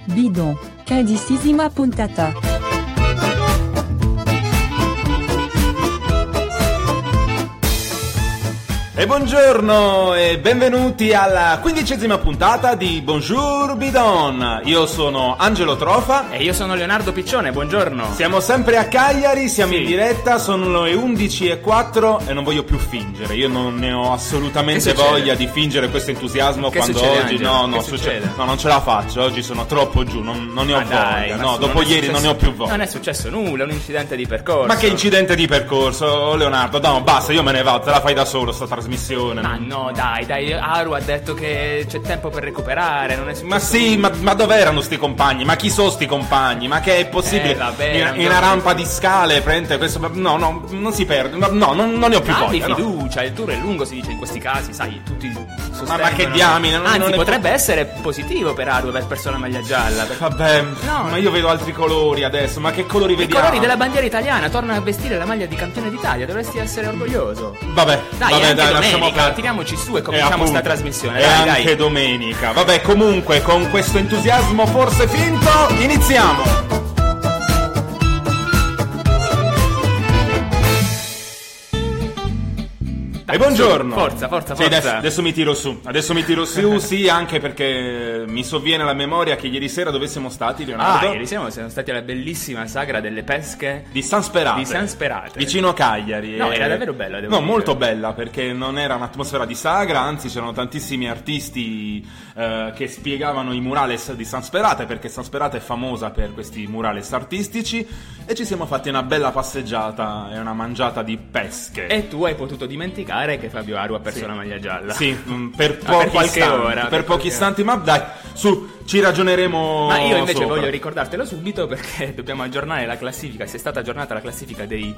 Bidon, 15ª puntata. E buongiorno e benvenuti alla 15ª puntata di Bonjour Bidon. Io sono Angelo Trofa e io sono Leonardo Piccione, buongiorno. Siamo sempre a Cagliari, siamo in diretta, sono le 11:04 e non voglio più fingere. Io non ne ho assolutamente voglia di fingere questo entusiasmo quando succede, oggi Angelo? succede. No, non ce la faccio, oggi sono troppo giù, non ne ho voglia. No, dopo ieri non ne ho più voglia. Non è successo nulla, un incidente di percorso. Ma che incidente di percorso, Leonardo? No, basta, io me ne vado, te la fai da solo sta trasmissione. Ma no, dai, Aru ha detto che c'è tempo per recuperare, non è successo. Ma sì, ma dov'erano sti compagni? Ma chi sono sti compagni? Ma che è possibile? Vabbè, in una rampa di scale, prende questo. No, non si perde. No, non ne ho più voglia. Di fiducia, il tour è lungo, si dice in questi casi, sai, tutti sostengono. Ma che diamine? Anzi, potrebbe essere positivo per Aru aver perso la maglia gialla. Vabbè, ma io vedo altri colori adesso. Ma che colori vediamo? I colori della bandiera italiana, torna a vestire la maglia di campione d'Italia, dovresti essere orgoglioso. Dai, lasciamo perdere. Tiriamoci su e cominciamo sta trasmissione. Dai, anche domenica. Vabbè, comunque, con questo entusiasmo forse finto, iniziamo! Dai, e buongiorno. Forza. Sì, adesso mi tiro su, sì, anche perché mi sovviene alla memoria che ieri sera dove siamo stati, Leonardo? Ieri sera siamo stati alla bellissima sagra delle pesche di San Sperate. Vicino a Cagliari. No, era davvero bella, devo dire. Molto bella, perché non era un'atmosfera di sagra, anzi c'erano tantissimi artisti che spiegavano i murales di San Sperate, perché San Sperate è famosa per questi murales artistici, e ci siamo fatti una bella passeggiata e una mangiata di pesche. E tu hai potuto dimenticare che Fabio Aru ha perso la maglia gialla. Sì, per pochi istanti, ma dai, su, ci ragioneremo. Ma io invece sopra. voglio ricordartelo subito, perché dobbiamo aggiornare la classifica. Si è stata aggiornata la classifica dei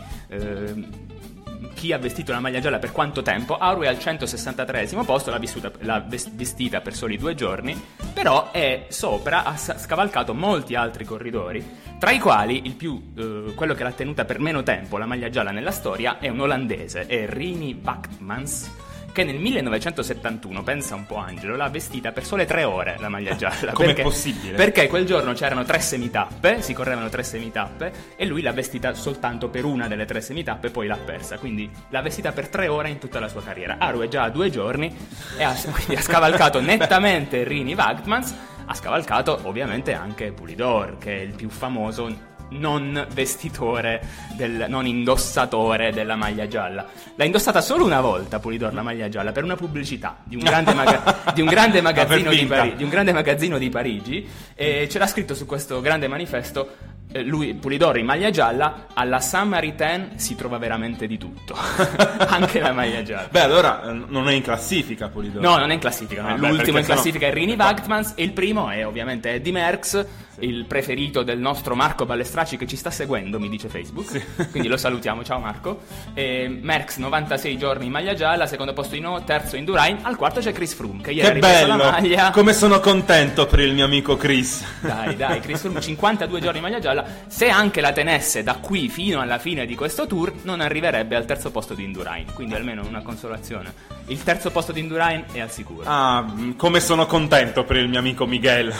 chi ha vestito la maglia gialla per quanto tempo. Aru è al 163esimo posto, l'ha vestita per soli 2 giorni, però è sopra, ha scavalcato molti altri corridori, tra i quali quello che l'ha tenuta per meno tempo la maglia gialla nella storia è un olandese, è Rini Wachtmans, che nel 1971, pensa un po' Angelo, l'ha vestita per sole 3 ore la maglia gialla. Com'è possibile? Perché quel giorno c'erano 3 semitappe, si correvano 3 semitappe, e lui l'ha vestita soltanto per una delle 3 semitappe, poi l'ha persa, quindi l'ha vestita per 3 ore in tutta la sua carriera. Aru è già a 2 giorni e quindi ha scavalcato nettamente Rini Wachtmans, ha scavalcato ovviamente anche Pulidor, che è il più famoso non vestitore, non indossatore della maglia gialla. L'ha indossata solo una volta Pulidor la maglia gialla, per una pubblicità di un grande, di un grande magazzino di Parigi, e c'era scritto su questo grande manifesto: lui, Pulidor in maglia gialla, alla Saint-Maritain si trova veramente di tutto. Anche la maglia gialla. Beh, allora non è in classifica Pulidor. No, non è in classifica, no. L'ultimo in classifica è Rini Wachtmans, e il primo è ovviamente Eddy Merckx, il preferito del nostro Marco Ballestracci, che ci sta seguendo, mi dice Facebook. Sì. Quindi lo salutiamo, ciao Marco. Merckx 96 giorni in maglia gialla, secondo posto terzo Indurain, al quarto c'è Chris Froome, che ieri ha ripreso la maglia. Come sono contento per il mio amico Chris. Dai, Chris Froome 52 giorni in maglia gialla. Se anche la tenesse da qui fino alla fine di questo tour, non arriverebbe al terzo posto di Indurain, quindi almeno una consolazione. Il terzo posto di Indurain è al sicuro. Come sono contento per il mio amico Miguel.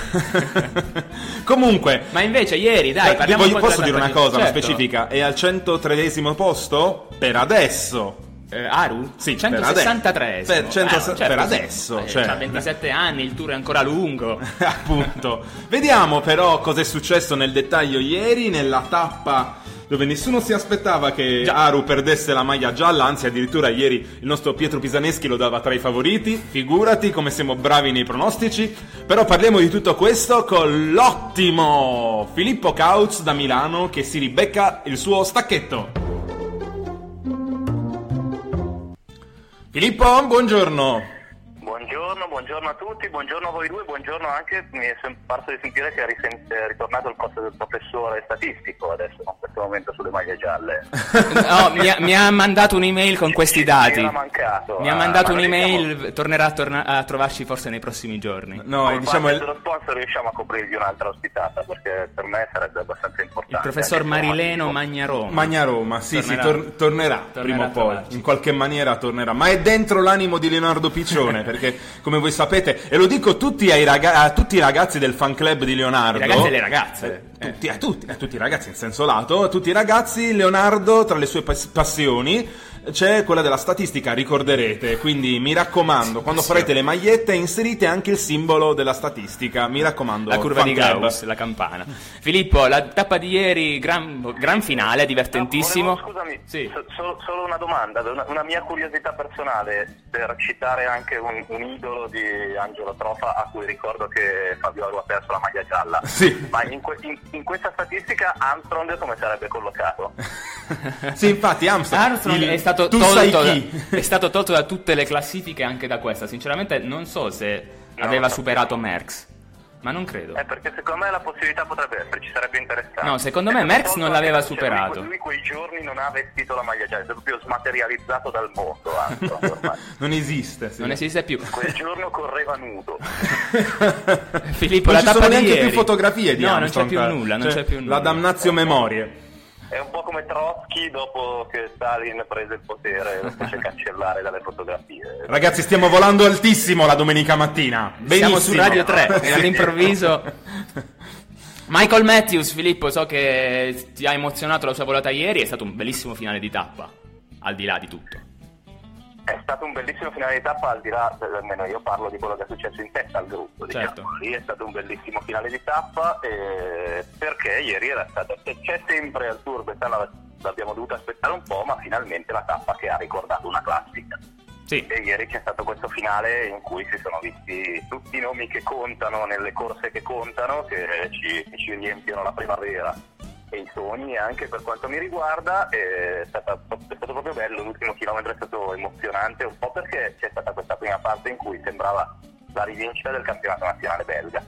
Comunque, ma invece ieri, dai, parliamo un po'. Posso dire una cosa, certo. Una specifica? È al 103esimo posto per adesso. Aru? Sì, 163esimo. Per adesso. Ha 27 anni, il tour è ancora lungo. Appunto. Vediamo però cosa è successo nel dettaglio ieri, nella tappa dove nessuno si aspettava che Aru perdesse la maglia gialla, anzi addirittura ieri il nostro Pietro Pisaneschi lo dava tra i favoriti. Figurati come siamo bravi nei pronostici. Però parliamo di tutto questo con l'ottimo Filippo Kautz da Milano, che si ribecca il suo stacchetto. Filippo, buongiorno. Buongiorno a tutti, buongiorno a voi due, buongiorno anche, mi è parso di sentire che è ritornato il posto del professore statistico adesso, in questo momento, sulle maglie gialle. No, mi ha mandato un'email con questi dati. Mi era mancato. Mi ha mandato un'email, tornerà a trovarci forse nei prossimi giorni. No, diciamo dello sponsor riusciamo a coprirgli un'altra ospitata, perché per me sarebbe abbastanza importante. Il professor Marileno Magnaroma. Magnaroma, sì, tornerà prima o poi, in qualche maniera tornerà, ma è dentro l'animo di Leonardo Piccione, perché che, come voi sapete, e lo dico a tutti i ragazzi del fan club di Leonardo. I ragazzi e le ragazze. A tutti i ragazzi in senso lato, a tutti i ragazzi, Leonardo, tra le sue passioni c'è quella della statistica, ricorderete, quindi mi raccomando, quando farete le magliette inserite anche il simbolo della statistica, mi raccomando. La curva di Gauss, la campana. Filippo, la tappa di ieri, gran finale, divertentissimo. Scusami, sì. Solo una domanda, una mia curiosità personale, per citare anche un idolo di Angelo Trofa, a cui ricordo che Fabio Aru ha perso la maglia gialla. Sì. Ma in questa statistica Armstrong come sarebbe collocato? Sì, infatti Armstrong è stato tolto da tutte le classifiche, anche da questa. Sinceramente non so se aveva superato Merckx, ma non credo. Perché secondo me la possibilità potrebbe essere, ci sarebbe interessante. No, secondo me Merckx non l'aveva superato. Lui quei giorni non ha vestito la maglia gialla, è proprio smaterializzato dal mondo Armstrong ormai. Non esiste. Sì. Non esiste più. Quel giorno correva nudo. Filippo, non la ci sono tappa di neanche ieri. più fotografie di Armstrong. Non c'è più nulla, non c'è più nulla. La damnatio memorie. È un po' come Trotsky dopo che Stalin prese il potere, lo fece cancellare dalle fotografie. Ragazzi, stiamo volando altissimo la domenica mattina. Benissimo. Siamo su Radio 3 e all'improvviso Michael Matthews. Filippo, so che ti ha emozionato la sua volata ieri, è stato un bellissimo finale di tappa, al di là di tutto. È stato un bellissimo finale di tappa, al di là, almeno io parlo di quello che è successo in testa al gruppo, diciamo. Certo. Lì è stato un bellissimo finale di tappa, perché ieri era stato, c'è sempre al Tour, quest'anno l'abbiamo dovuto aspettare un po', ma finalmente la tappa che ha ricordato una classica. Sì. E ieri c'è stato questo finale in cui si sono visti tutti i nomi che contano nelle corse che contano, che ci riempiono la primavera e i sogni. Anche per quanto mi riguarda è stato proprio bello, l'ultimo chilometro è stato emozionante, un po' perché c'è stata questa prima parte in cui sembrava la rivincita del campionato nazionale belga.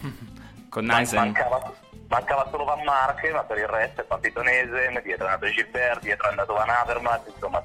Con Neisen. Mancava solo Van Marke, ma per il resto è partito Neisen, dietro è andato Gilbert, dietro è andato Van Avermaet, insomma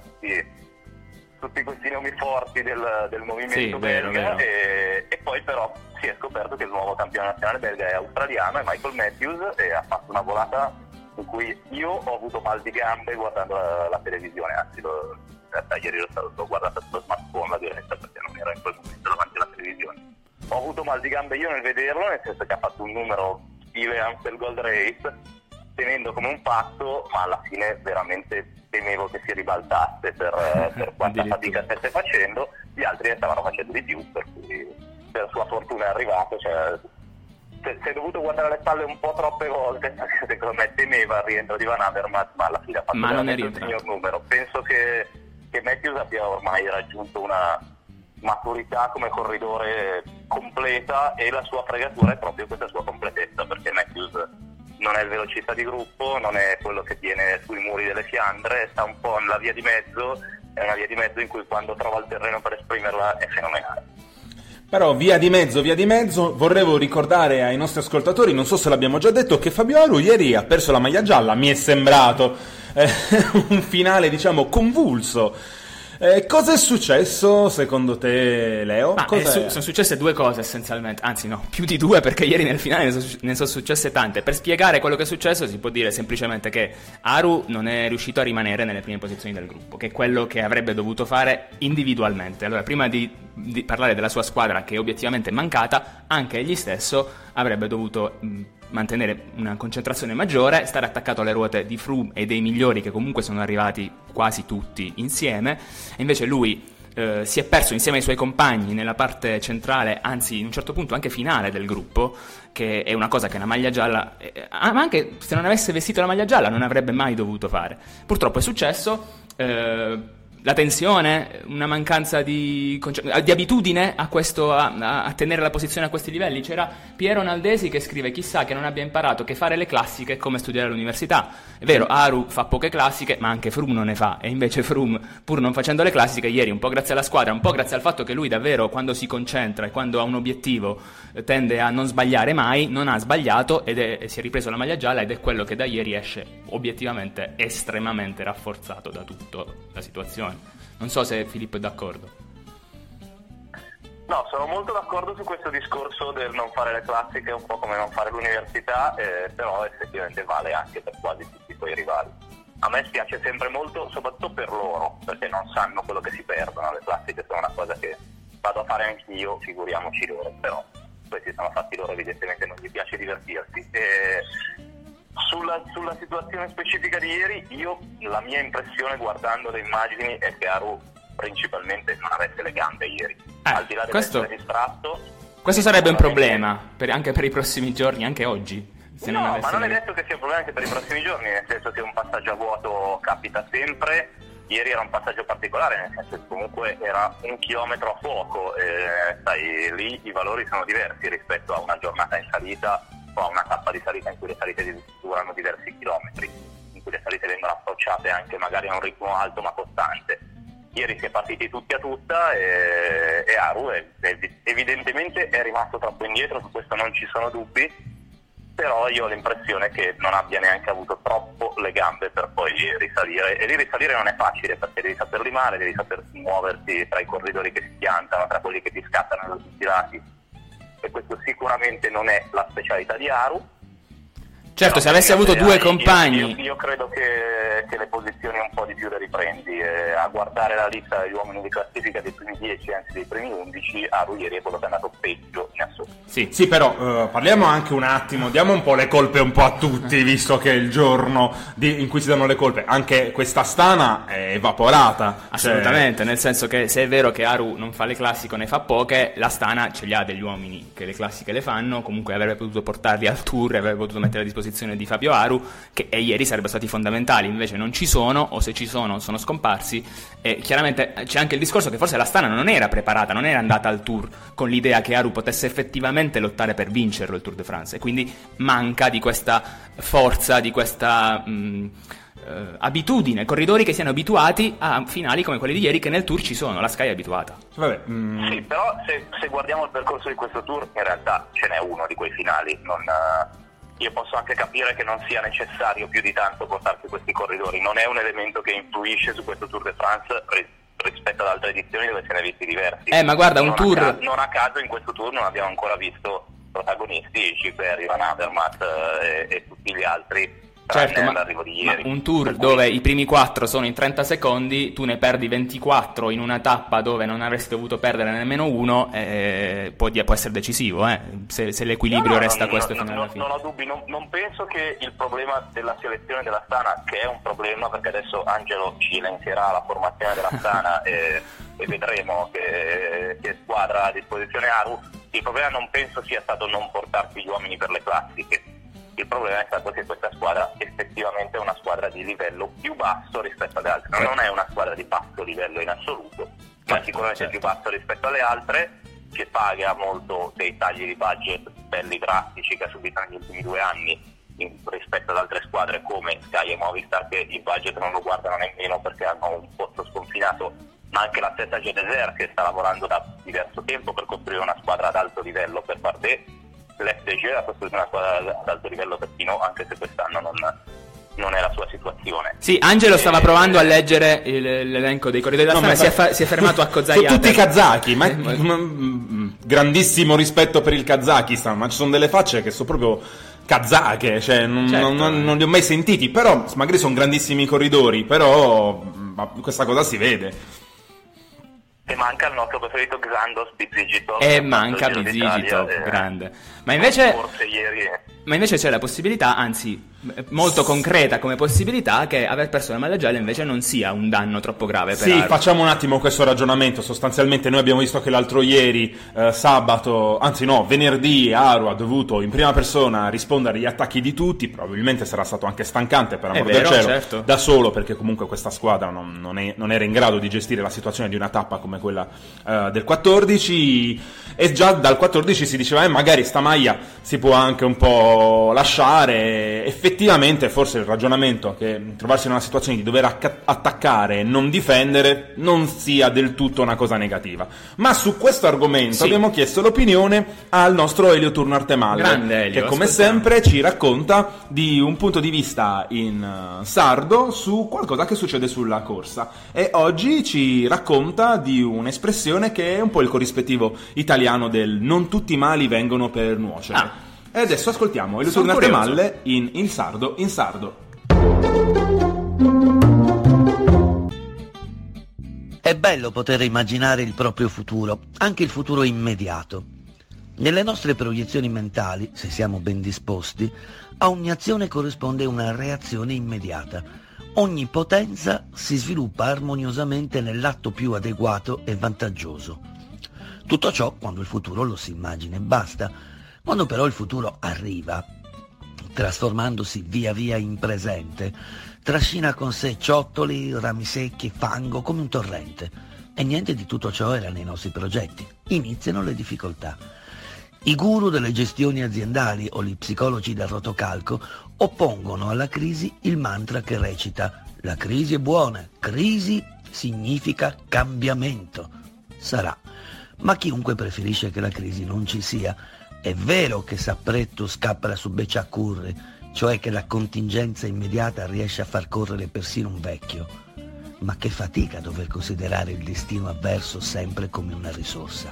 tutti questi nomi forti del movimento belga. Vero. E poi però si è scoperto che il nuovo campione nazionale belga è australiano, è Michael Matthews, e ha fatto una volata in cui io ho avuto mal di gambe guardando la televisione, anzi in realtà ieri l'ho guardata sullo smartphone la diretta perché non ero in quel momento davanti alla televisione. Ho avuto mal di gambe io nel vederlo, nel senso che ha fatto un numero stile Amstel Gold Race, tenendo come un passo, ma alla fine veramente temevo che si ribaltasse per quanta fatica stesse facendo. Gli altri ne stavano facendo di più, per cui per sua fortuna è arrivato, cioè si è dovuto guardare alle spalle un po' troppe volte, perché secondo me temeva il rientro di Van Avermaet, ma alla fine ha fatto veramente un signor numero. Penso che Matthews abbia ormai raggiunto una maturità come corridore completa, e la sua fregatura è proprio questa sua completezza, perché Matthews non è il velocista di gruppo, non è quello che tiene sui muri delle Fiandre, sta un po' nella via di mezzo, è una via di mezzo in cui quando trova il terreno per esprimerla è fenomenale. Però via di mezzo, vorrevo ricordare ai nostri ascoltatori, non so se l'abbiamo già detto, che Fabio Aru ieri ha perso la maglia gialla, mi è sembrato un finale diciamo convulso. Cosa è successo secondo te, Leo? Sono successe due cose essenzialmente, anzi no, più di due, perché ieri nel finale ne sono successe tante. Per spiegare quello che è successo si può dire semplicemente che Aru non è riuscito a rimanere nelle prime posizioni del gruppo, che è quello che avrebbe dovuto fare individualmente. Allora, prima di parlare della sua squadra, che obiettivamente è mancata, anche egli stesso avrebbe dovuto mantenere una concentrazione maggiore, stare attaccato alle ruote di Froome e dei migliori, che comunque sono arrivati quasi tutti insieme, e invece lui si è perso insieme ai suoi compagni nella parte centrale, anzi in un certo punto anche finale del gruppo, che è una cosa che una maglia gialla, ma anche se non avesse vestito la maglia gialla non avrebbe mai dovuto fare. Purtroppo è successo. La tensione, una mancanza di abitudine a tenere la posizione a questi livelli. C'era Piero Naldesi che scrive: chissà che non abbia imparato che fare le classiche è come studiare all'università. È vero, Aru fa poche classiche, ma anche Froome non ne fa, e invece Froome, pur non facendo le classiche, ieri, un po' grazie alla squadra, un po' grazie al fatto che lui davvero, quando si concentra e quando ha un obiettivo, tende a non sbagliare mai, non ha sbagliato e si è ripreso la maglia gialla, ed è quello che da ieri esce obiettivamente estremamente rafforzato da tutta la situazione. Non so se Filippo è d'accordo. No, sono molto d'accordo su questo discorso del non fare le classiche, un po' come non fare l'università, però effettivamente vale anche per quasi tutti i suoi rivali. A me spiace sempre molto, soprattutto per loro, perché non sanno quello che si perdono. Le classiche sono una cosa che vado a fare anch'io, figuriamoci loro. Però questi sono fatti loro, evidentemente non gli piace divertirsi. Sulla situazione specifica di ieri, la mia impressione guardando le immagini è che Aru principalmente non avesse le gambe ieri, al di là dell'essere distratto. Questo sarebbe un problema anche per i prossimi giorni, anche oggi. Ma non è detto che sia un problema anche per i prossimi giorni, nel senso che un passaggio a vuoto capita sempre. Ieri era un passaggio particolare, nel senso che comunque era 1 chilometro a fuoco, sai, lì i valori sono diversi rispetto a una giornata in salita o a una tappa di salita in cui le salite durano diversi chilometri, in cui le salite vengono approcciate anche magari a un ritmo alto ma costante. Ieri si è partiti tutti a tutta e Aru evidentemente è rimasto troppo indietro, su questo non ci sono dubbi, però io ho l'impressione che non abbia neanche avuto troppo le gambe per poi risalire, e lì risalire non è facile perché devi saper limare, devi saper muoverti tra i corridori che si piantano, tra quelli che ti scattano da tutti i lati, e questo sicuramente non è la specialità di Aru. Certo, se avessi avuto 2 compagni... Io credo che le posizioni un po' di più le riprendi. A guardare la lista degli uomini di classifica dei primi 10, anzi dei primi 11, Aru ieri è quello che è andato peggio in assoluto. Sì, però parliamo anche un attimo, diamo un po' le colpe un po' a tutti, visto che è il giorno in cui si danno le colpe. Anche questa Astana è evaporata. Assolutamente, nel senso che se è vero che Aru non fa le classiche, ne fa poche, l'Astana ce li ha degli uomini che le classiche le fanno, comunque avrebbe potuto portarli al Tour, avrebbe potuto mettere a disposizione di Fabio Aru, che ieri sarebbero stati fondamentali, invece non ci sono, o se ci sono scomparsi. E chiaramente c'è anche il discorso che forse l'Astana non era preparata, non era andata al Tour con l'idea che Aru potesse effettivamente lottare per vincerlo il Tour de France, e quindi manca di questa forza, di questa abitudine, corridori che siano abituati a finali come quelli di ieri, che nel Tour ci sono, la Sky è abituata. Sì, però se guardiamo il percorso di questo Tour, in realtà ce n'è uno di quei finali, io posso anche capire che non sia necessario più di tanto portarsi questi corridori, non è un elemento che influisce su questo Tour de France rispetto ad altre edizioni dove se ne è visti diversi. Ma guarda, non a caso in questo Tour non abbiamo ancora visto protagonisti, Gilbert, Van Avermaet e tutti gli altri. Certo, ma un Tour dove i primi 4 sono in 30 secondi, tu ne perdi 24 in una tappa dove non avresti dovuto perdere nemmeno uno, può essere decisivo, se l'equilibrio resta questo fino alla fine. Non ho dubbi, non penso che il problema della selezione della Astana, che è un problema perché adesso Angelo ci elencherà la formazione della Astana e vedremo che squadra ha a disposizione Aru, il problema non penso sia stato non portarsi gli uomini per le classiche. Il problema è stato che questa squadra effettivamente è una squadra di livello più basso rispetto alle altre. Non è una squadra di basso livello in assoluto, ma sicuramente più basso rispetto alle altre, che paga molto dei tagli di budget belli drastici che ha subito negli ultimi 2 anni rispetto ad altre squadre come Sky e Movistar, che il budget non lo guardano nemmeno perché hanno un posto sconfinato, ma anche la stessa G-Desert che sta lavorando da diverso tempo per costruire una squadra ad alto livello per Bardet. L'FDG ha costruito una squadra ad alto livello per Pinot, anche se quest'anno non è la sua situazione. Sì, Angelo stava provando a leggere l'elenco dei corridori della Astana, si è fermato a Kozajate. Sono tutti kazaki, ma grandissimo rispetto per il Kazakistan, ma ci sono delle facce che sono proprio kazake, cioè non li ho mai sentiti, però magari sono grandissimi corridori, però questa cosa si vede. E manca il nostro preferito Xandos Bizigito. E manca Bizigito, grande. Ma invece c'è la possibilità, anzi molto concreta come possibilità, che aver perso la maglia gialla invece non sia un danno troppo grave per Aru. Facciamo un attimo questo ragionamento. Sostanzialmente noi abbiamo visto che l'altro ieri, venerdì, Aru ha dovuto in prima persona rispondere agli attacchi di tutti. Probabilmente sarà stato anche stancante, per amor del cielo, certo, da solo, perché comunque questa squadra non era in grado di gestire la situazione di una tappa come quella del 14, e già dal 14 si diceva magari sta maglia si può anche un po' lasciare. Effettivamente forse il ragionamento che trovarsi in una situazione di dover attaccare e non difendere non sia del tutto una cosa negativa. Ma su questo argomento abbiamo chiesto l'opinione al nostro Elio Turner Temalle, che come sempre ci racconta di un punto di vista in sardo su qualcosa che succede sulla corsa, e oggi ci racconta di un'espressione che è un po' il corrispettivo italiano del non tutti i mali vengono per nuocere. E adesso ascoltiamo Elio Turner Temalle in sardo. È bello poter immaginare il proprio futuro, anche il futuro immediato. Nelle nostre proiezioni mentali, se siamo ben disposti, a ogni azione corrisponde una reazione immediata. Ogni potenza si sviluppa armoniosamente nell'atto più adeguato e vantaggioso. Tutto ciò quando il futuro lo si immagina e basta. Quando però il futuro arriva, trasformandosi via via in presente, trascina con sé ciottoli, rami secchi, fango come un torrente. E niente di tutto ciò era nei nostri progetti. Iniziano le difficoltà. I guru delle gestioni aziendali o gli psicologi del rotocalco oppongono alla crisi il mantra che recita: la crisi è buona, crisi significa cambiamento. Sarà, ma chiunque preferisce che la crisi non ci sia. È vero che Sapretto scappa su Becciacurri, cioè che la contingenza immediata riesce a far correre persino un vecchio, ma che fatica dover considerare il destino avverso sempre come una risorsa.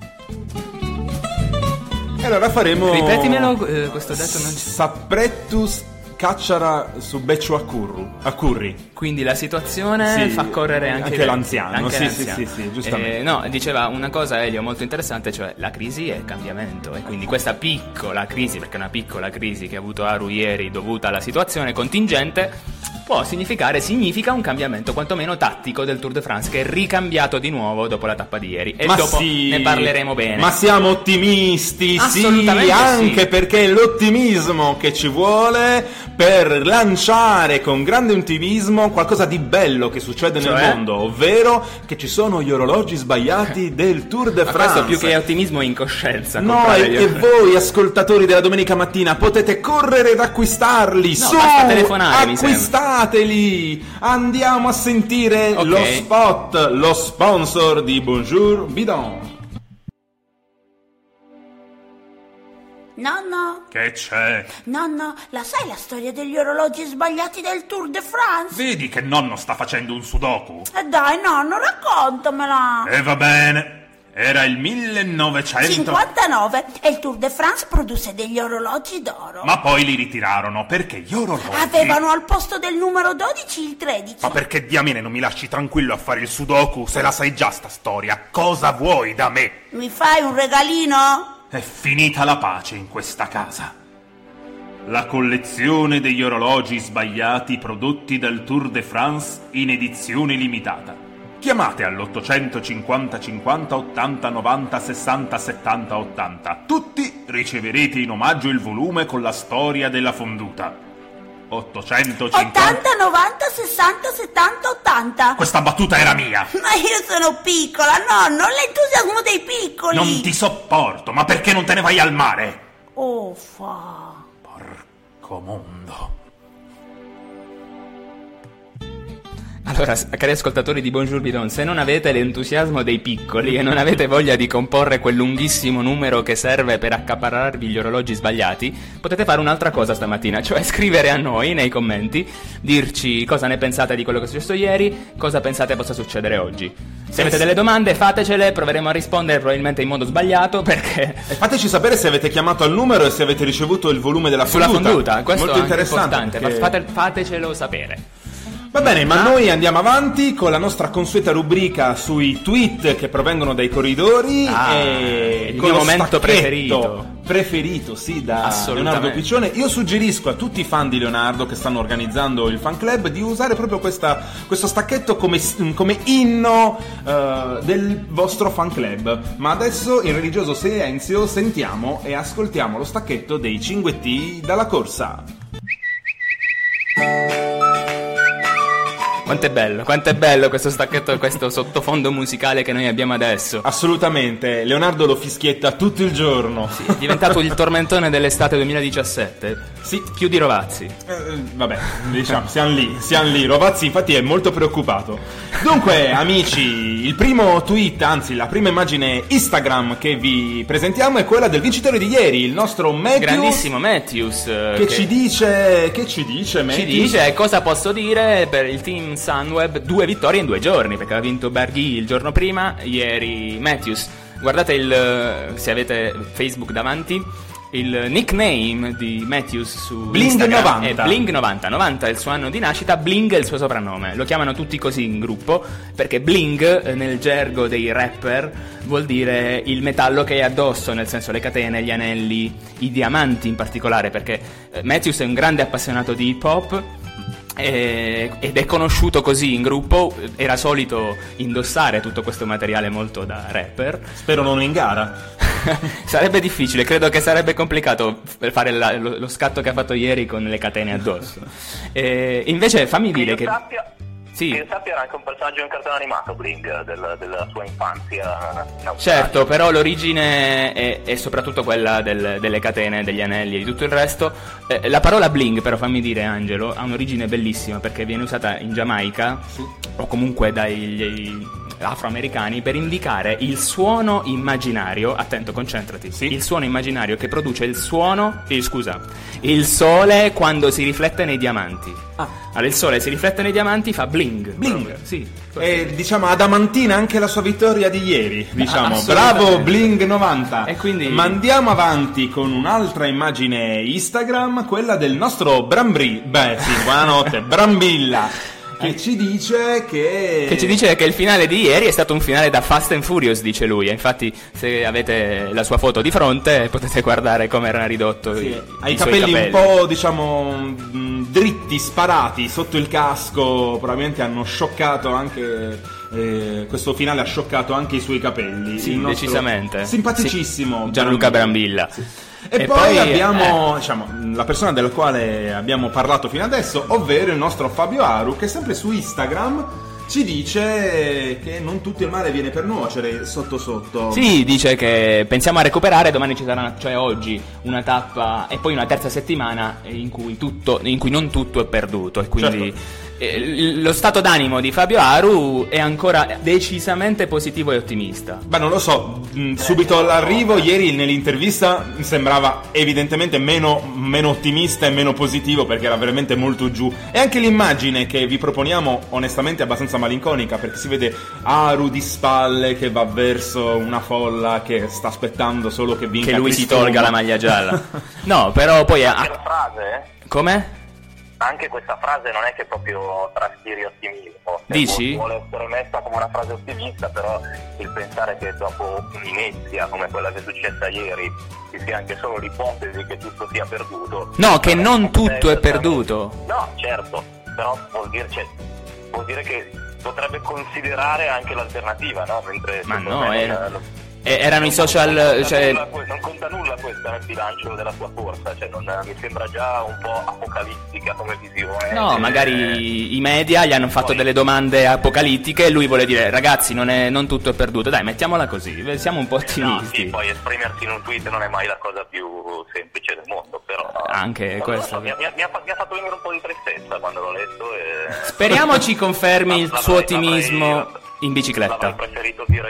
E allora faremo... Ripetimelo, questo detto non c'è. Saprettus cacciara su beccio a curri. Quindi la situazione fa correre anche l'anziano. Anche sì, l'anziano. sì, giustamente. No, diceva una cosa Elio molto interessante, cioè la crisi è cambiamento, e quindi questa piccola crisi, perché è una piccola crisi che ha avuto Haru ieri dovuta alla situazione contingente, significa un cambiamento quantomeno tattico del Tour de France, che è ricambiato di nuovo dopo la tappa di ieri, e dopo ne parleremo bene. Ma siamo ottimisti, assolutamente sì, anche perché è l'ottimismo che ci vuole per lanciare con grande ottimismo qualcosa di bello che succede nel mondo, ovvero che ci sono gli orologi sbagliati del Tour de France. Ma questo più che ottimismo è incoscienza. No, e voi ascoltatori della domenica mattina potete correre ad acquistarli. No, su, basta telefonare, acquistateli. Andiamo a sentire lo spot, lo sponsor di Bonjour Bidon. Nonno? Che c'è? Nonno, la sai la storia degli orologi sbagliati del Tour de France? Vedi che nonno sta facendo un sudoku? Dai, nonno, raccontamela. E va bene. Era il 1959 e il Tour de France produsse degli orologi d'oro. Ma poi li ritirarono perché gli orologi avevano al posto del numero 12 il 13. Ma perché diamine non mi lasci tranquillo a fare il sudoku se la sai già sta storia? Cosa vuoi da me? Mi fai un regalino? È finita la pace in questa casa. La collezione degli orologi sbagliati prodotti dal Tour de France in edizione limitata. Chiamate all'850 50 80 90 60 70 80. Tutti riceverete in omaggio il volume con la storia della fonduta. 850 80 90 60 70 80. Questa battuta era mia. Ma io sono piccola, nonno, l'entusiasmo dei piccoli. Non ti sopporto, ma perché non te ne vai al mare? Uffa. Porco mondo. Allora, cari ascoltatori di Bonjour Bidon, se non avete l'entusiasmo dei piccoli e non avete voglia di comporre quel lunghissimo numero che serve per accaparrarvi gli orologi sbagliati, potete fare un'altra cosa stamattina, cioè scrivere a noi nei commenti, dirci cosa ne pensate di quello che è successo ieri, cosa pensate possa succedere oggi. Se avete delle domande fatecele, proveremo a rispondere probabilmente in modo sbagliato, perché... E fateci sapere se avete chiamato al numero e se avete ricevuto il volume della fonduta. Sulla fonduta, questo molto è anche interessante, importante, fatecelo sapere. Va bene, ma noi andiamo avanti con la nostra consueta rubrica sui tweet che provengono dai corridori e il con mio lo momento preferito, sì, da assolutamente. Leonardo Piccione. Io suggerisco a tutti i fan di Leonardo che stanno organizzando il fan club di usare proprio questo stacchetto come inno del vostro fan club. Ma adesso in religioso silenzio sentiamo e ascoltiamo lo stacchetto dei Cinguetti dalla corsa. Quanto è bello questo stacchetto, questo sottofondo musicale che noi abbiamo adesso. Assolutamente, Leonardo lo fischietta tutto il giorno. Sì, è diventato il tormentone dell'estate 2017. Sì, più di Rovazzi. Vabbè, diciamo, siamo lì. Rovazzi infatti è molto preoccupato. Dunque, amici, il primo tweet, anzi la prima immagine Instagram che vi presentiamo è quella del vincitore di ieri, il nostro Matthews. Grandissimo Matthews. Che ci dice Matthews? Ci dice cosa posso dire per il team Sunweb, 2 vittorie in 2 giorni, perché aveva vinto Barghi il giorno prima, ieri Matthews. Guardate se avete Facebook davanti, Il nickname di Matthews su Bling Instagram 90. è Bling 90. 90 è il suo anno di nascita, Bling è il suo soprannome. Lo chiamano tutti così in gruppo perché Bling nel gergo dei rapper vuol dire il metallo che hai addosso, nel senso le catene, gli anelli, i diamanti in particolare, perché Matthews è un grande appassionato di hip hop ed è conosciuto così in gruppo. Era solito indossare tutto questo materiale molto da rapper. Spero non in gara. Sarebbe difficile, credo che sarebbe complicato fare lo scatto che ha fatto ieri con le catene addosso. Invece fammi dire che... Sì. Che sappia era anche un personaggio in cartone animato, Bling, della sua infanzia. Certo, però l'origine è soprattutto quella delle catene, degli anelli e di tutto il resto. La parola bling, però fammi dire, Angelo, ha un'origine bellissima perché viene usata in Giamaica, o comunque dagli afroamericani, per indicare il suono immaginario, attento, concentrati, il suono immaginario che produce il sole quando si riflette nei diamanti. Allora il sole si riflette nei diamanti, fa bling. Sì. E diciamo adamantina anche la sua vittoria di ieri, diciamo. Bravo Bling 90. E quindi ma andiamo avanti con un'altra immagine Instagram, quella del nostro buonanotte, Brambilla. Che ci dice che il finale di ieri è stato un finale da Fast and Furious, dice lui. E infatti, se avete la sua foto di fronte, potete guardare come era ridotto. Ha i capelli un po', diciamo, dritti, sparati sotto il casco. Probabilmente hanno scioccato anche. Questo finale ha scioccato anche i suoi capelli. Sì, decisamente. Simpaticissimo Gianluca Brambilla. E poi abbiamo diciamo, la persona della quale abbiamo parlato fino adesso, ovvero il nostro Fabio Aru, che sempre su Instagram ci dice che non tutto il male viene per nuocere, sotto. Sì, dice che pensiamo a recuperare, domani ci sarà, cioè oggi, una tappa e poi una terza settimana in cui non tutto è perduto, e quindi lo stato d'animo di Fabio Aru è ancora decisamente positivo e ottimista. Beh, non lo so, subito all'arrivo ieri nell'intervista mi sembrava evidentemente meno ottimista e meno positivo, perché era veramente molto giù. E anche l'immagine che vi proponiamo onestamente è abbastanza malinconica, perché si vede Aru di spalle che va verso una folla che sta aspettando solo che vinca, che lui si tolga la maglia gialla. No, però poi la frase? Come? Anche questa frase non è che proprio trasfiri ottimismo. Dici? Vuole essere messa come una frase ottimista, però il pensare che dopo un'inezia come quella che è successa ieri ci sia anche solo l'ipotesi che tutto sia perduto. No, che non tutto è perduto. No, certo, però vuol dire che potrebbe considerare anche l'alternativa, no? Mentre ma no, erano i social, cioè... non conta nulla questa nel bilancio della sua corsa, cioè mi sembra già un po' apocalittica come visione. No, magari i media gli hanno fatto delle domande apocalittiche e lui vuole dire ragazzi non tutto è perduto, dai, mettiamola così, siamo un po' ottimisti. No, sì, poi esprimersi in un tweet non è mai la cosa più semplice del mondo, però anche questo mi ha fatto venire un po' di tristezza quando l'ho letto e... Speriamo ci confermi il suo ottimismo in bicicletta. Avrei preferito dire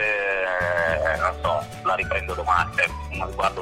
non so, la riprendo domani, non guardo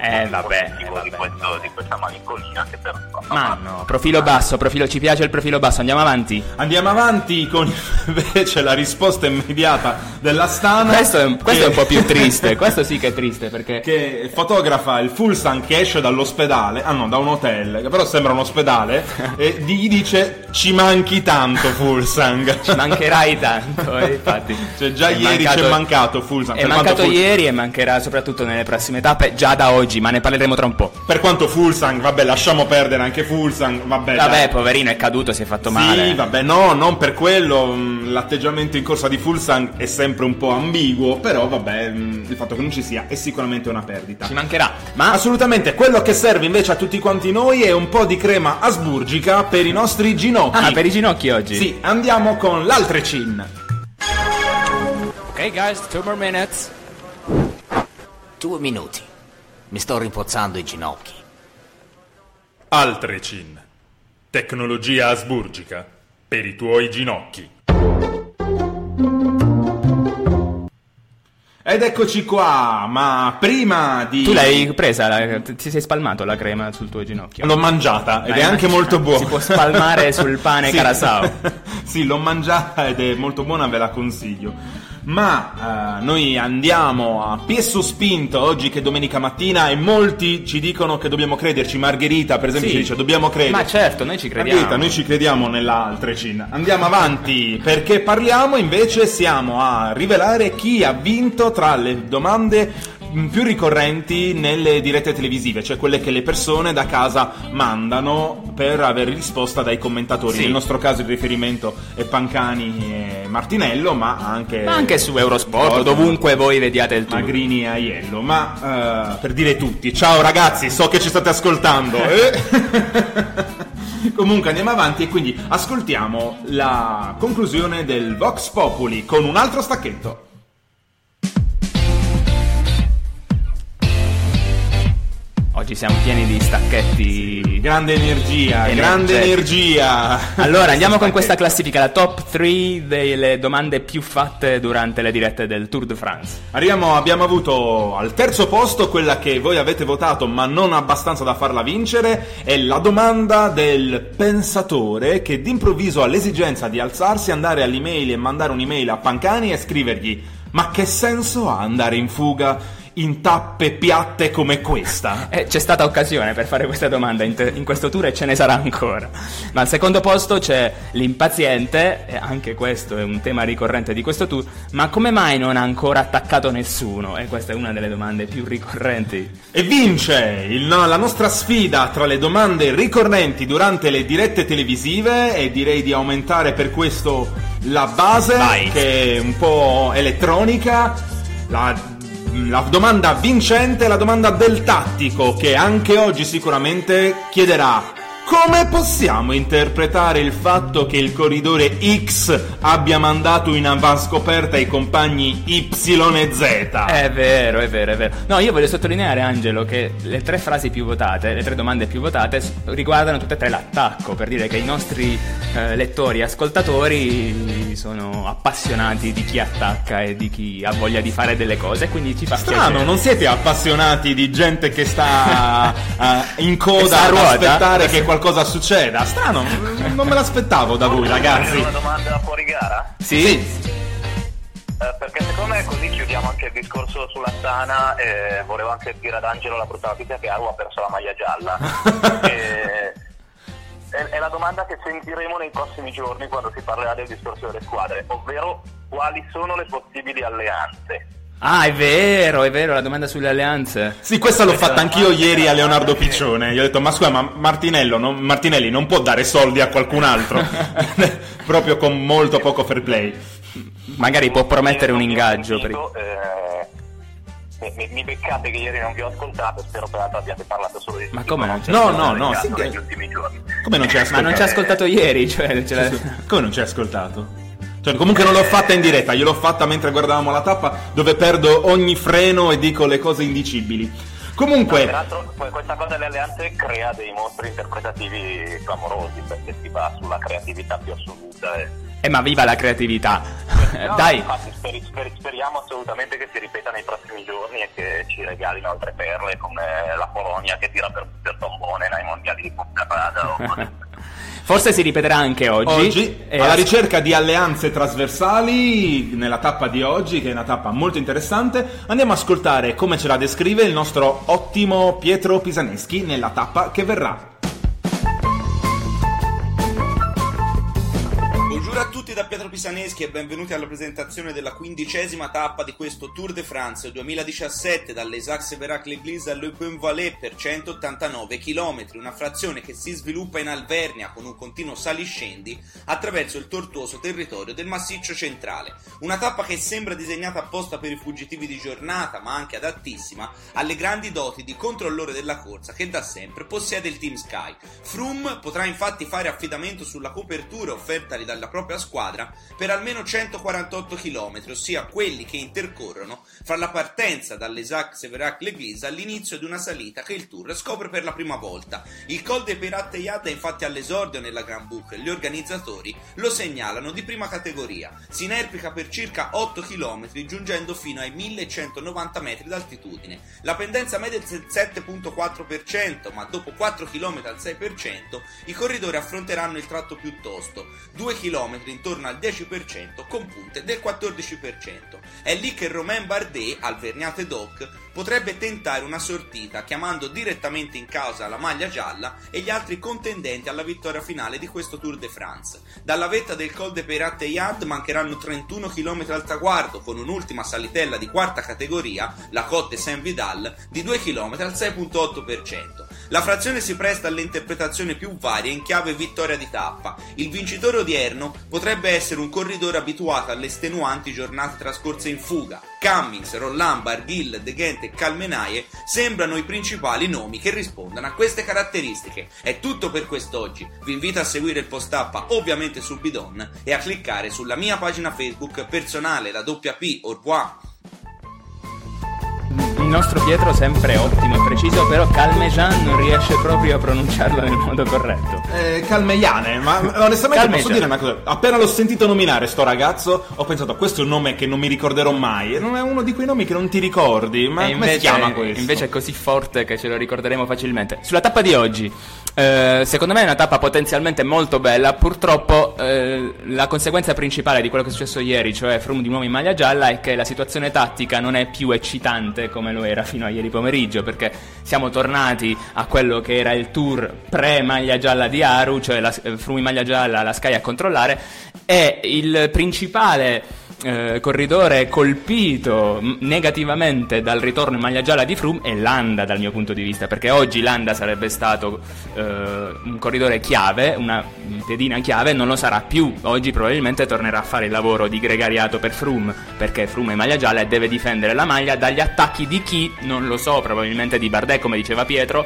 di questa malinconia che per... Ma no, profilo basso, ci piace il profilo basso, andiamo avanti con invece la risposta immediata dell'Astana. Questo è un po' più triste, questo sì che è triste, perché che fotografa il Fulsan che esce dall'ospedale, da un hotel, che però sembra un ospedale, e gli dice ci manchi tanto Fulsan. Ci mancherai tanto, infatti. Cioè già ieri c'è mancato Fulsan. È mancato ieri e mancherà soprattutto nelle prossime tappe, già da oggi, ma ne parleremo tra un po'. Per quanto Fulsan, vabbè, lasciamo perdere anche Fulsan, vabbè, poverino, è caduto, si è fatto male. Sì, vabbè, no, non per quello, l'atteggiamento in corsa di Fulsan è sempre un po' ambiguo, però vabbè, il fatto che non ci sia è sicuramente una perdita. Ci mancherà, ma assolutamente, quello che serve invece a tutti quanti noi è un po' di crema asburgica per i nostri ginocchi. Per i ginocchi oggi? Sì, andiamo con l'Altrecin. Ok guys, 2 more minutes. 2 minuti. Mi sto rinforzando i ginocchi. Altrecin. Tecnologia asburgica per i tuoi ginocchi. Ed eccoci qua, ma prima di... Tu l'hai presa, ti sei spalmato la crema sul tuo ginocchio? L'ho mangiata ed è anche molto buona. Si può spalmare sul pane Carasau. Sì, l'ho mangiata ed è molto buona, ve la consiglio. ma noi andiamo a piè sospinto oggi che è domenica mattina e molti ci dicono che dobbiamo crederci. Margherita per esempio ci dice dobbiamo crederci. Ma certo, noi ci crediamo. Margherita, noi ci crediamo nella Altrecin. Andiamo avanti perché parliamo invece, siamo a rivelare chi ha vinto tra le domande più ricorrenti nelle dirette televisive, cioè quelle che le persone da casa mandano per avere risposta dai commentatori. Nel nostro caso il riferimento è Pancani e Martinello, ma anche su Eurosport, dovunque voi vediate il tour. Magrini e Aiello, ma per dire tutti, ciao ragazzi, so che ci state ascoltando. Comunque andiamo avanti e quindi ascoltiamo la conclusione del Vox Populi con un altro stacchetto. Oggi siamo pieni di stacchetti. Grande energia. Allora andiamo con questa classifica, la top 3 delle domande più fatte durante le dirette del Tour de France. Abbiamo avuto al terzo posto quella che voi avete votato ma non abbastanza da farla vincere, è la domanda del pensatore che d'improvviso ha l'esigenza di alzarsi, andare all'email e mandare un'email a Pancani e scrivergli: ma che senso ha andare in fuga in tappe piatte come questa? C'è stata occasione per fare questa domanda in questo tour e ce ne sarà ancora. Ma al secondo posto c'è l'impaziente, e anche questo è un tema ricorrente di questo tour: ma come mai non ha ancora attaccato nessuno? E questa è una delle domande più ricorrenti. E vince la nostra sfida tra le domande ricorrenti durante le dirette televisive, e direi di aumentare per questo la base. Vai. Che è un po' elettronica. La domanda vincente è la domanda del tattico, che anche oggi sicuramente chiederà: come possiamo interpretare il fatto che il corridore X abbia mandato in avanscoperta i compagni Y e Z? È vero. No, io voglio sottolineare, Angelo, che le tre frasi più votate, le tre domande più votate riguardano tutte e tre l'attacco, per dire che i nostri lettori e ascoltatori sono appassionati di chi attacca e di chi ha voglia di fare delle cose, quindi ci fa piacere. Non siete appassionati di gente che sta in coda ad aspettare che qualcosa succeda? Strano, non me l'aspettavo da voi, ragazzi. Una domanda fuori gara? Sì. Perché secondo me così chiudiamo anche il discorso sulla Astana, e volevo anche dire ad Angelo la brutta notizia che Aru ha perso la maglia gialla. È la domanda che sentiremo nei prossimi giorni quando si parlerà del discorso delle squadre, ovvero quali sono le possibili alleanze. Ah, è vero, la domanda sulle alleanze. Sì, questa l'ho fatta anch'io ieri a Leonardo Piccione. Gli ho detto: ma scusa, ma Martinelli non può dare soldi a qualcun altro? Proprio con molto poco fair play. Magari può promettere un ingaggio per mi beccate che ieri non vi ho ascoltato, spero peraltro abbiate parlato solo di... Ma come non c'è No, sì, negli ultimi giorni. Come non ci hai ascoltato? Ma non ci ha ascoltato ieri, cioè come non ci hai ascoltato? Cioè, comunque non l'ho fatta in diretta, gliel'ho fatta mentre guardavamo la tappa, dove perdo ogni freno e dico le cose indicibili. Comunque, peraltro questa cosa delle alleanze crea dei mostri interpretativi clamorosi, perché si va sulla creatività più assoluta ma viva la creatività. No, dai. Infatti speriamo assolutamente che si ripeta nei prossimi giorni e che ci regalino altre perle come la Polonia che tira per tombone nei mondiali di Ponferrada. Forse si ripeterà anche oggi alla ricerca di alleanze trasversali nella tappa di oggi, che è una tappa molto interessante. Andiamo a ascoltare come ce la descrive il nostro ottimo Pietro Pisaneschi nella tappa che verrà. Buongiorno a tutti da Pietro Pisaneschi e benvenuti alla presentazione della 15ª tappa di questo Tour de France 2017 dalle Saxe-Verac-l'Église all'Eu Puy-en-Velay per 189 km, una frazione che si sviluppa in Alvernia con un continuo saliscendi attraverso il tortuoso territorio del Massiccio Centrale. Una tappa che sembra disegnata apposta per i fuggitivi di giornata, ma anche adattissima alle grandi doti di controllore della corsa che da sempre possiede il Team Sky. Froome potrà infatti fare affidamento sulla copertura offertagli dalla propria squadra per almeno 148 km, ossia quelli che intercorrono fra la partenza dalle Saxe-Verac-l'Église all'inizio di una salita che il Tour scopre per la prima volta. Il Col de Peyrat-Teyat è infatti all'esordio nella Grand Boucle e gli organizzatori lo segnalano di prima categoria. Si inerpica per circa 8 km giungendo fino ai 1190 metri d'altitudine. La pendenza media è del 7,4%, ma dopo 4 km al 6% i corridori affronteranno il tratto più tosto, 2 km intorno al 10% con punte del 14%. È lì che Romain Bardet, al Vergnate Doc, potrebbe tentare una sortita chiamando direttamente in causa la maglia gialla e gli altri contendenti alla vittoria finale di questo Tour de France. Dalla vetta del Col de Peyrat-Eyad mancheranno 31 km al traguardo, con un'ultima salitella di quarta categoria, la Côte Saint-Vidal, di 2 km al 6,8%. La frazione si presta alle interpretazioni più varie in chiave vittoria di tappa. Il vincitore odierno potrebbe essere un corridore abituato alle estenuanti giornate trascorse in fuga. Cummings, Roland, Barguil, De Gendt e Calmenaie sembrano i principali nomi che rispondono a queste caratteristiche. È tutto per quest'oggi. Vi invito a seguire il post tappa ovviamente su Bidon e a cliccare sulla mia pagina Facebook personale, la WP. Au revoir. Il nostro Pietro sempre ottimo e preciso, però Calmejean non riesce proprio a pronunciarlo nel modo corretto. Calmejane, ma onestamente posso dire una cosa. Appena l'ho sentito nominare sto ragazzo, ho pensato, questo è un nome che non mi ricorderò mai. Non è uno di quei nomi che non ti ricordi. Ma come si chiama questo? Invece è così forte che ce lo ricorderemo facilmente. Sulla tappa di oggi, secondo me è una tappa potenzialmente molto bella. Purtroppo la conseguenza principale di quello che è successo ieri, cioè Froome di nuovo in maglia gialla, è che la situazione tattica non è più eccitante come lo era fino a ieri pomeriggio, perché siamo tornati a quello che era il tour pre-maglia gialla di Aru, cioè la Froome in maglia gialla, la Sky a controllare, e il principale corridore colpito negativamente dal ritorno in maglia gialla di Froome è Landa, dal mio punto di vista, perché oggi Landa sarebbe stato un corridore chiave, una pedina chiave, non lo sarà più. Oggi probabilmente tornerà a fare il lavoro di gregariato per Froome, perché Froome è maglia gialla e deve difendere la maglia dagli attacchi di chi? Non lo so, probabilmente di Bardet, come diceva Pietro,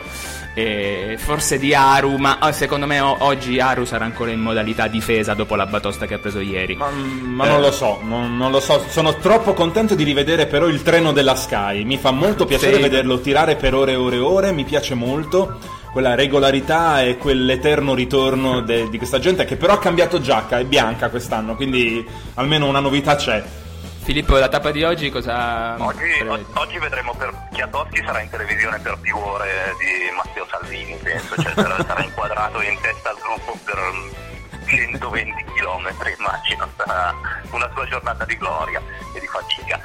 forse di Aru, ma secondo me oggi Aru sarà ancora in modalità difesa dopo la batosta che ha preso ieri. Ma non lo so, non lo so, sono troppo contento di rivedere però il treno della Sky, mi fa molto piacere vederlo tirare per ore e ore e ore, mi piace molto quella regolarità e quell'eterno ritorno di questa gente che però ha cambiato giacca, è bianca quest'anno, quindi almeno una novità c'è. Filippo, la tappa di oggi cosa... Oggi vedremo per Chiatowski, sarà in televisione per più ore di Matteo Salvini, penso, cioè sarà inquadrato in testa al gruppo per 120 km, immagino, sarà una sua giornata di gloria e di fatica.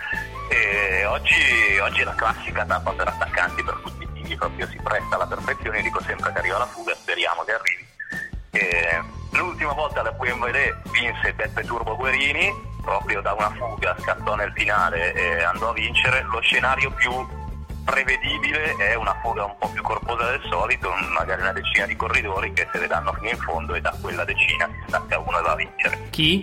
E oggi è la classica tappa per attaccanti, per tutti i tipi, proprio si presta alla perfezione, dico sempre che arriva la fuga, speriamo che arrivi. L'ultima volta alla Puy-en-Velay vinse Beppe Turbo Guerini, proprio da una fuga scattò nel finale e andò a vincere. Lo scenario più prevedibile è una fuga un po' più corposa del solito, magari una decina di corridori che se le danno fino in fondo e da quella decina si stacca uno e va a vincere. Chi?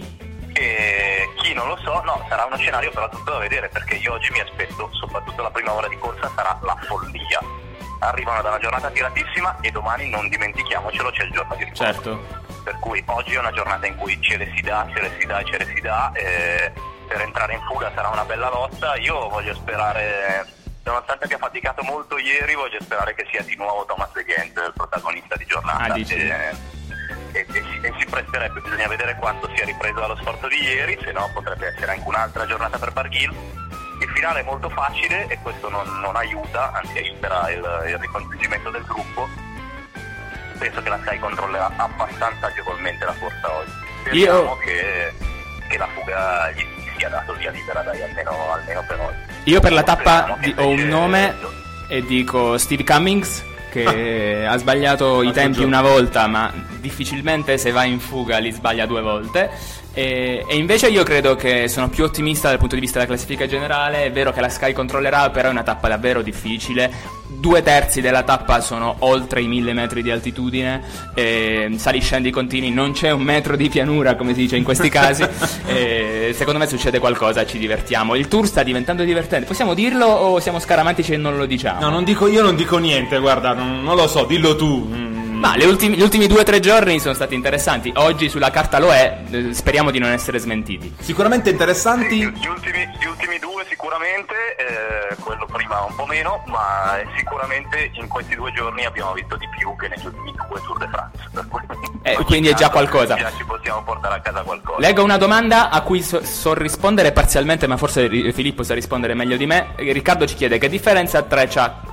Chi non lo so, no, sarà uno scenario però tutto da vedere, perché io oggi mi aspetto, soprattutto la prima ora di corsa sarà la follia. Arrivano da una giornata tiratissima e domani, non dimentichiamocelo, c'è il giorno di riposo. Certo. Per cui oggi è una giornata in cui ce le si dà, per entrare in fuga sarà una bella lotta. Io voglio sperare, nonostante abbia faticato molto ieri, voglio sperare che sia di nuovo Thomas De Gendt il protagonista di giornata. E si presterebbe, bisogna vedere quanto sia ripreso dallo sforzo di ieri, se no potrebbe essere anche un'altra giornata per Barguil. Il finale è molto facile e questo non aiuta, anzi aiuterà il ricongiungimento del gruppo. Penso che la Sky controllerà abbastanza agevolmente la corsa oggi. Speriamo che la fuga gli sia dato via libera, dai, almeno per oggi. Io per la tappa ho un nome e dico Steve Cummings, che ha sbagliato i tempi una volta, ma difficilmente se va in fuga li sbaglia due volte. E invece io credo che sono più ottimista dal punto di vista della classifica generale. È vero che la Sky controllerà, però è una tappa davvero difficile. 2/3 della tappa sono oltre i 1000 metri di altitudine, sali scendi continui, non c'è un metro di pianura come si dice in questi casi. Secondo me succede qualcosa, ci divertiamo. Il tour sta diventando divertente, possiamo dirlo o siamo scaramantici e non lo diciamo? No, io non dico niente, guarda, non lo so, dillo tu. Ma gli ultimi 2 o 3 giorni sono stati interessanti. Oggi sulla carta lo è, speriamo di non essere smentiti. Sicuramente interessanti. Gli ultimi 2 sicuramente, quello prima un po' meno, ma sicuramente in questi 2 giorni abbiamo visto di più che negli ultimi 2 Tour de France. Quindi è già qualcosa. Già ci possiamo portare a casa qualcosa. Leggo una domanda a cui so rispondere parzialmente, ma forse Filippo sa rispondere meglio di me. Riccardo ci chiede che differenza c'ha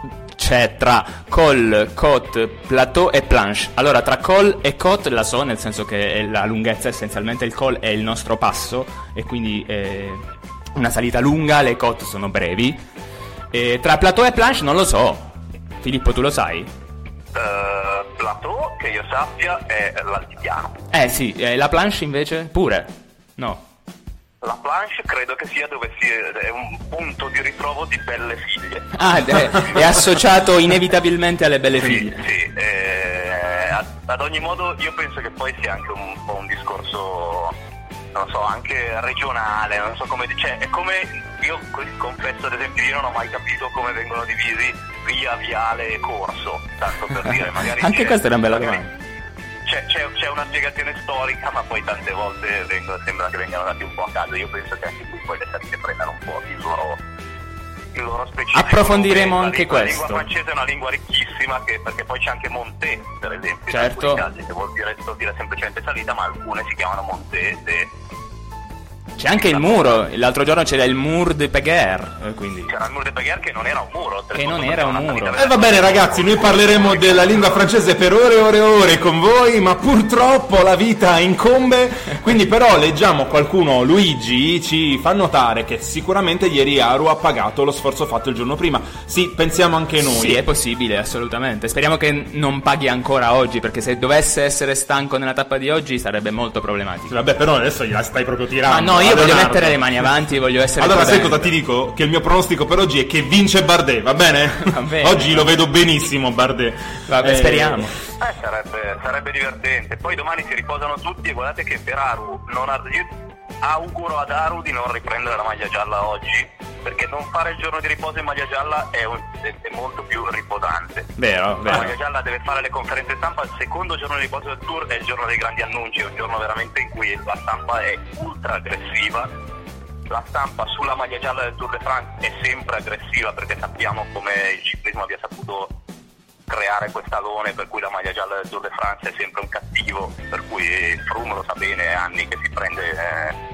c'è tra col, côte, plateau e planche. Allora, tra col e côte la so, nel senso che è la lunghezza, essenzialmente il col è il nostro passo e quindi è una salita lunga, le côte sono brevi. E tra plateau e planche non lo so. Filippo, tu lo sai? Plateau, che io sappia, è l'altipiano. Sì, la planche invece? Pure? No. La planche credo che sia dove è un punto di ritrovo di belle figlie. È associato inevitabilmente alle belle figlie. Sì, ad ogni modo io penso che poi sia anche un po' un discorso, non so, anche regionale, non so come dice, è come, io confesso ad esempio, io non ho mai capito come vengono divisi via, viale e corso, tanto per dire, magari anche questa è una bella domanda. C'è una spiegazione storica, ma poi tante volte sembra che vengano dati un po' a caso. Io penso che anche qui poi le salite prendano un po' il loro specifico. Approfondiremo anche questo. La lingua francese è una lingua ricchissima, perché poi c'è anche monté, per esempio. Certo. In alcuni casi, che vuol dire semplicemente salita, ma alcune si chiamano monté. C'è anche il muro, l'altro giorno c'era il Mur de Péguerre, quindi. C'era il Mur de Péguerre che non era un muro. Che non era un muro. Va bene ragazzi, noi parleremo della lingua francese per ore e ore e ore con voi, ma purtroppo la vita incombe, quindi però leggiamo qualcuno, Luigi ci fa notare che sicuramente ieri Haru ha pagato lo sforzo fatto il giorno prima. Sì, pensiamo anche noi. Sì, è possibile, assolutamente. Speriamo che non paghi ancora oggi, perché se dovesse essere stanco nella tappa di oggi sarebbe molto problematico. Sì, vabbè, però adesso gliela stai proprio tirando. Ma no, io voglio mettere le mani avanti, voglio essere allora prudente. sai cosa ti dico? Che il mio pronostico per oggi è che vince Bardet, va bene? Va bene. Oggi lo vedo benissimo Bardet. Vabbè, speriamo. Sarebbe divertente. Poi domani si riposano tutti e guardate che per Haru io auguro ad Haru di non riprendere la maglia gialla oggi, perché non fare il giorno di riposo in maglia gialla è molto più riposante. Vero. La maglia gialla deve fare le conferenze stampa, il secondo giorno di riposo del Tour è il giorno dei grandi annunci, è un giorno veramente in cui la stampa è ultra aggressiva. La stampa sulla maglia gialla del Tour de France è sempre aggressiva, perché sappiamo come il ciclismo abbia saputo creare quest'alone per cui la maglia gialla del Tour de France è sempre un cattivo, per cui Froome lo sa bene, è anni che si prende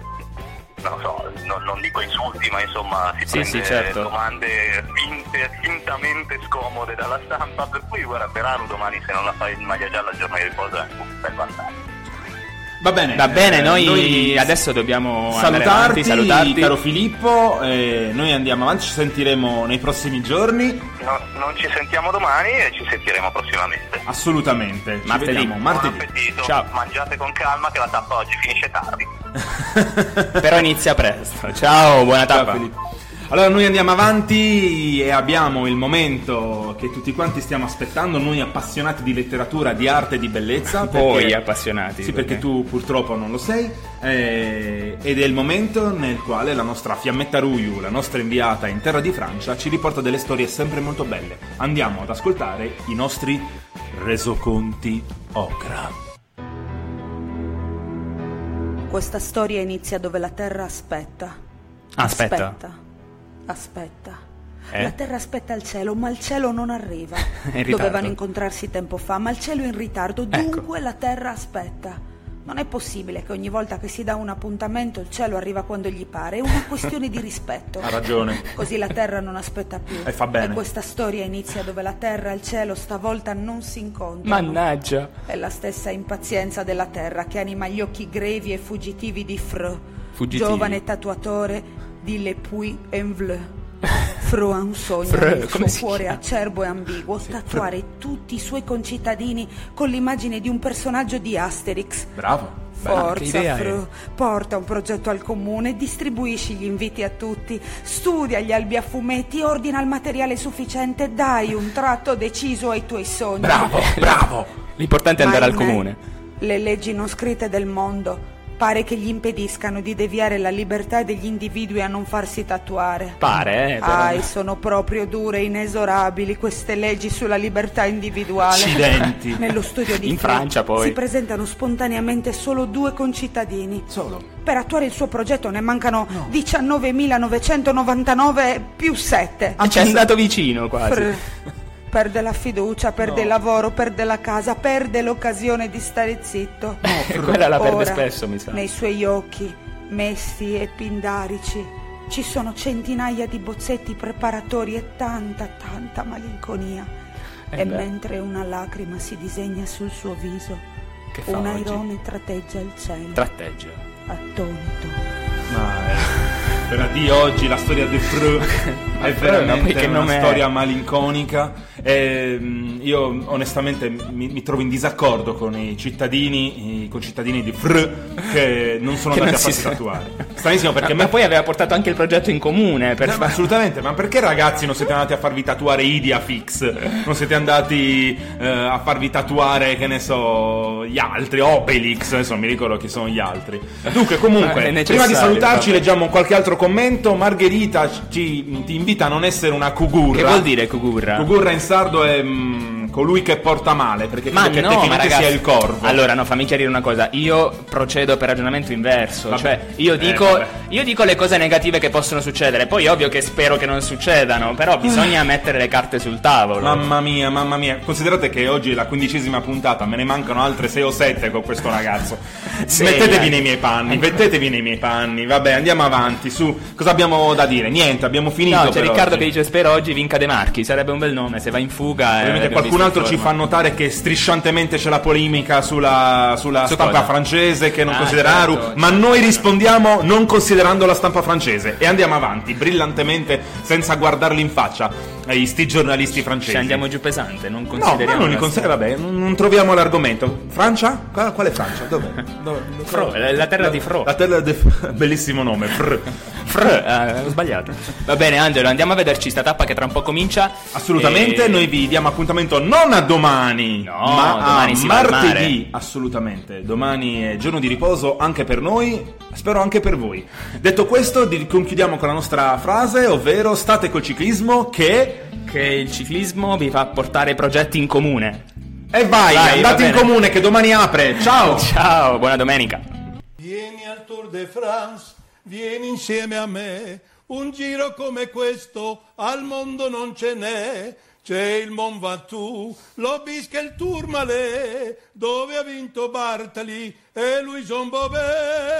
non so, non dico insulti, ma insomma si prende certo. domande fintamente scomode dalla stampa, per cui guarda, per Haru domani se non la fai in maglia gialla al giorno di riposo è un bel vantaggio. Va bene, noi adesso dobbiamo salutarti, salutarti. Caro Filippo, noi andiamo avanti, ci sentiremo nei prossimi giorni. Non ci sentiamo domani e ci sentiremo prossimamente. Assolutamente, ci vediamo martedì. Buon appetito, ciao. Mangiate con calma che la tappa oggi finisce tardi. Però inizia presto. Ciao, buona tappa. Ciao, Filippo. Allora noi andiamo avanti e abbiamo il momento che tutti quanti stiamo aspettando, noi appassionati di letteratura, di arte e di bellezza. Voi appassionati. Sì, perché tu purtroppo non lo sei, ed è il momento nel quale la nostra Fiammetta Ruiu, la nostra inviata in terra di Francia, ci riporta delle storie sempre molto belle. Andiamo ad ascoltare i nostri resoconti Ocra. Questa storia inizia dove la Terra aspetta. Aspetta. La Terra aspetta il cielo, ma il cielo non arriva. Dovevano incontrarsi tempo fa, ma il cielo è in ritardo, dunque la Terra aspetta. Non è possibile che ogni volta che si dà un appuntamento il cielo arriva quando gli pare, è una questione di rispetto. Ha ragione. Così la Terra non aspetta più. E fa bene. E questa storia inizia dove la Terra e il cielo stavolta non si incontrano. Mannaggia. È la stessa impazienza della Terra che anima gli occhi grevi e fuggitivi di Freux, giovane tatuatore di Le Puy-en-Velay. Freux ha un sogno nel suo cuore acerbo e ambiguo, tatuare tutti i suoi concittadini con l'immagine di un personaggio di Asterix. Bravo. Forza Freux, porta un progetto al comune, distribuisci gli inviti a tutti, studia gli albi a fumetti, ordina il materiale sufficiente, dai un tratto deciso ai tuoi sogni. Bravo. L'importante è andare al comune. Le leggi non scritte del mondo pare che gli impediscano di deviare la libertà degli individui a non farsi tatuare. Però... sono proprio dure e inesorabili queste leggi sulla libertà individuale. Accidenti. Nello studio di in Francia poi si presentano spontaneamente solo 2 concittadini. Solo? Per attuare il suo progetto ne mancano 19.999 più 7. Ci è andato vicino quasi. Perde la fiducia, perde il lavoro, perde la casa, perde l'occasione di stare zitto. Quella la perde Ora, spesso, mi sa. Nei suoi occhi, mesti e pindarici, Ci sono centinaia di bozzetti preparatori e tanta malinconia. Mentre una lacrima si disegna sul suo viso, un airone tratteggia il cielo. Tratteggia. Attonito. Per addio oggi la storia del è veramente una storia malinconica. Io onestamente mi trovo in disaccordo con i concittadini di che non sono andati a farsi tatuare. Stranissimo, perché ma poi aveva portato anche il progetto in comune ma assolutamente, ma perché ragazzi non siete andati a farvi tatuare Ideafix? Non siete andati a farvi tatuare, che ne so, gli altri, Obelix, adesso non mi ricordo chi sono gli altri. Dunque, comunque, prima di salutarci leggiamo qualche altro commento. Margherita ti invita a non essere una cugurra. Che vuol dire cugurra? Cugurra in sardo è colui che porta male, perché credo che tecnicamente sia il corvo. Allora, no, fammi chiarire una cosa. Io procedo per ragionamento inverso. Vabbè. Cioè, io dico le cose negative che possono succedere. Poi ovvio che spero che non succedano, però bisogna mettere le carte sul tavolo. Mamma mia. Considerate che oggi è la 15ª puntata, me ne mancano altre 6 o 7 con questo ragazzo. Mettetevi nei miei panni. Vabbè, andiamo avanti. Su, cosa abbiamo da dire? Niente, abbiamo finito. No, c'è Riccardo che dice: spero oggi vinca De Marchi. Sarebbe un bel nome. Se va in fuga. Ovviamente qualcun altro ci fa notare che strisciantemente c'è la polemica sulla stampa francese che non considera Aru, ma noi rispondiamo non considerando la stampa francese e andiamo avanti brillantemente senza guardarli in faccia sti giornalisti francesi. Ci andiamo giù pesante, non consideriamo. No, non li consideriamo, vabbè, non troviamo l'argomento. Francia? Quale Francia? Dov'è? La terra di Fro. La terra di bellissimo nome, ho sbagliato. Va bene, Angelo, andiamo a vederci sta tappa che tra un po' comincia. Assolutamente, noi vi diamo appuntamento non a domani, ma domani a si va al martedì. mare. Assolutamente, domani è giorno di riposo anche per noi, spero anche per voi. Detto questo, conchiudiamo con la nostra frase, ovvero state col ciclismo che il ciclismo vi fa portare progetti in comune. E vai andate in comune che domani apre. Ciao, buona domenica. Vieni al Tour de France, vieni insieme a me, un giro come questo al mondo non ce n'è. C'è il Mont Ventoux, l'Obisque e il Tourmalet, dove ha vinto Bartali e Louison Bobet.